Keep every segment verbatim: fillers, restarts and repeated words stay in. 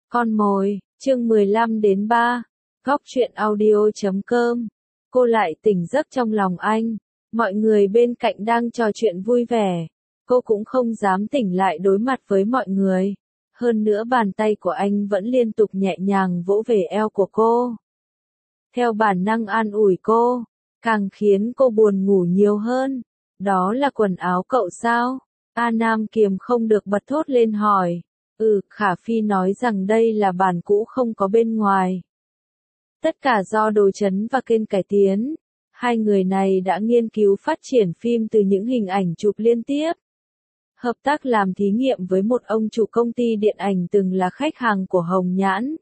Con mồi, chương mười lăm đến ba, góc truyện audio chấm com. Cô lại tỉnh giấc trong lòng anh, mọi người bên cạnh đang trò chuyện vui vẻ. Cô cũng không dám tỉnh lại đối mặt với mọi người. Hơn nữa bàn tay của anh vẫn liên tục nhẹ nhàng vỗ về eo của cô. Theo bản năng an ủi cô, càng khiến cô buồn ngủ nhiều hơn. Đó là quần áo cậu sao? A Nam kiềm không được bật thốt lên hỏi. Ừ, Khả Phi nói rằng đây là bản cũ không có bên ngoài. Tất cả do Đồ Chấn và Kên cải tiến. Hai người này đã nghiên cứu phát triển phim từ những hình ảnh chụp liên tiếp. Hợp tác làm thí nghiệm với một ông chủ công ty điện ảnh từng là khách hàng của Hồng Nhãn.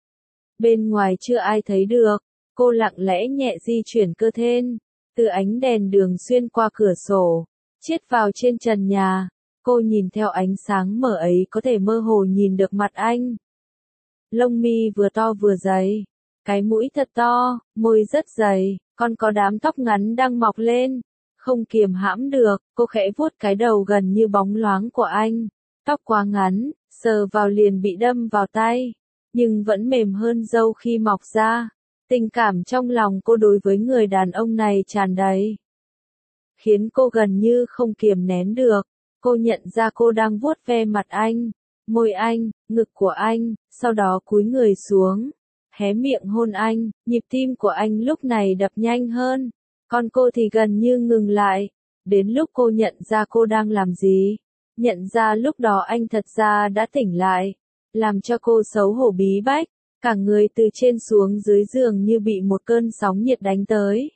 Bên ngoài chưa ai thấy được, cô lặng lẽ nhẹ di chuyển cơ thể, từ ánh đèn đường xuyên qua cửa sổ, chiết vào trên trần nhà. Cô nhìn theo ánh sáng mờ ấy có thể mơ hồ nhìn được mặt anh. Lông mi vừa to vừa dày, cái mũi thật to, môi rất dày, còn có đám tóc ngắn đang mọc lên. Không kiềm hãm được, cô khẽ vuốt cái đầu gần như bóng loáng của anh. Tóc quá ngắn, sờ vào liền bị đâm vào tay, nhưng vẫn mềm hơn râu khi mọc ra. Tình cảm trong lòng cô đối với người đàn ông này tràn đầy, khiến cô gần như không kiềm nén được. Cô nhận ra cô đang vuốt ve mặt anh, môi anh, ngực của anh, sau đó cúi người xuống, hé miệng hôn anh. Nhịp tim của anh lúc này đập nhanh hơn, còn cô thì gần như ngừng lại. Đến lúc cô nhận ra cô đang làm gì, nhận ra lúc đó anh thật ra đã tỉnh lại, làm cho cô xấu hổ bí bách, cả người từ trên xuống dưới giường như bị một cơn sóng nhiệt đánh tới.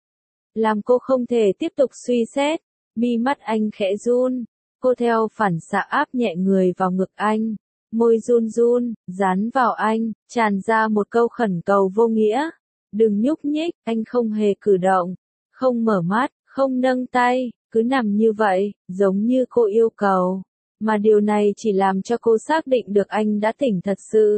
Làm cô không thể tiếp tục suy xét, mi mắt anh khẽ run. Cô theo phản xạ áp nhẹ người vào ngực anh, môi run run, dán vào anh, tràn ra một câu khẩn cầu vô nghĩa. Đừng nhúc nhích, anh không hề cử động, không mở mắt, không nâng tay, cứ nằm như vậy, giống như cô yêu cầu. Mà điều này chỉ làm cho cô xác định được anh đã tỉnh thật sự.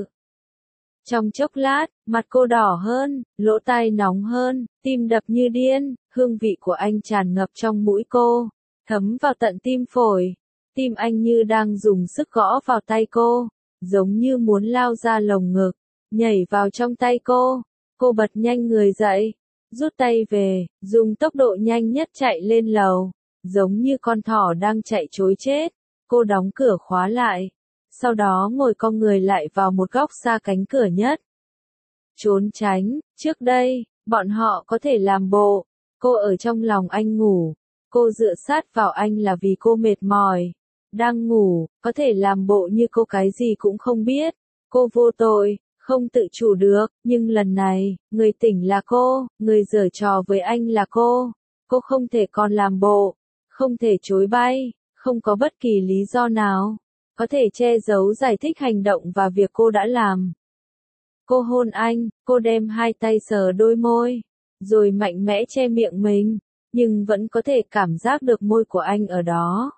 Trong chốc lát, mặt cô đỏ hơn, lỗ tai nóng hơn, tim đập như điên, hương vị của anh tràn ngập trong mũi cô, thấm vào tận tim phổi. Tim anh như đang dùng sức gõ vào tay cô, giống như muốn lao ra lồng ngực, nhảy vào trong tay cô. Cô bật nhanh người dậy, rút tay về, dùng tốc độ nhanh nhất chạy lên lầu, giống như con thỏ đang chạy trối chết. Cô đóng cửa khóa lại, sau đó ngồi cong người lại vào một góc xa cánh cửa nhất. Trốn tránh, trước đây, bọn họ có thể làm bộ, cô ở trong lòng anh ngủ, cô dựa sát vào anh là vì cô mệt mỏi. Đang ngủ, có thể làm bộ như cô cái gì cũng không biết. Cô vô tội, không tự chủ được, nhưng lần này, người tỉnh là cô, người giở trò với anh là cô. Cô không thể còn làm bộ, không thể chối bay, không có bất kỳ lý do nào có thể che giấu giải thích hành động và việc cô đã làm. Cô hôn anh, cô đem hai tay sờ đôi môi, rồi mạnh mẽ che miệng mình, nhưng vẫn có thể cảm giác được môi của anh ở đó.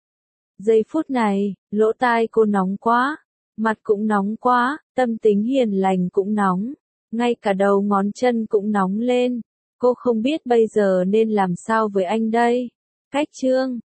Giây phút này, lỗ tai cô nóng quá, mặt cũng nóng quá, tâm tính hiền lành cũng nóng, ngay cả đầu ngón chân cũng nóng lên. Cô không biết bây giờ nên làm sao với anh đây. Cách chương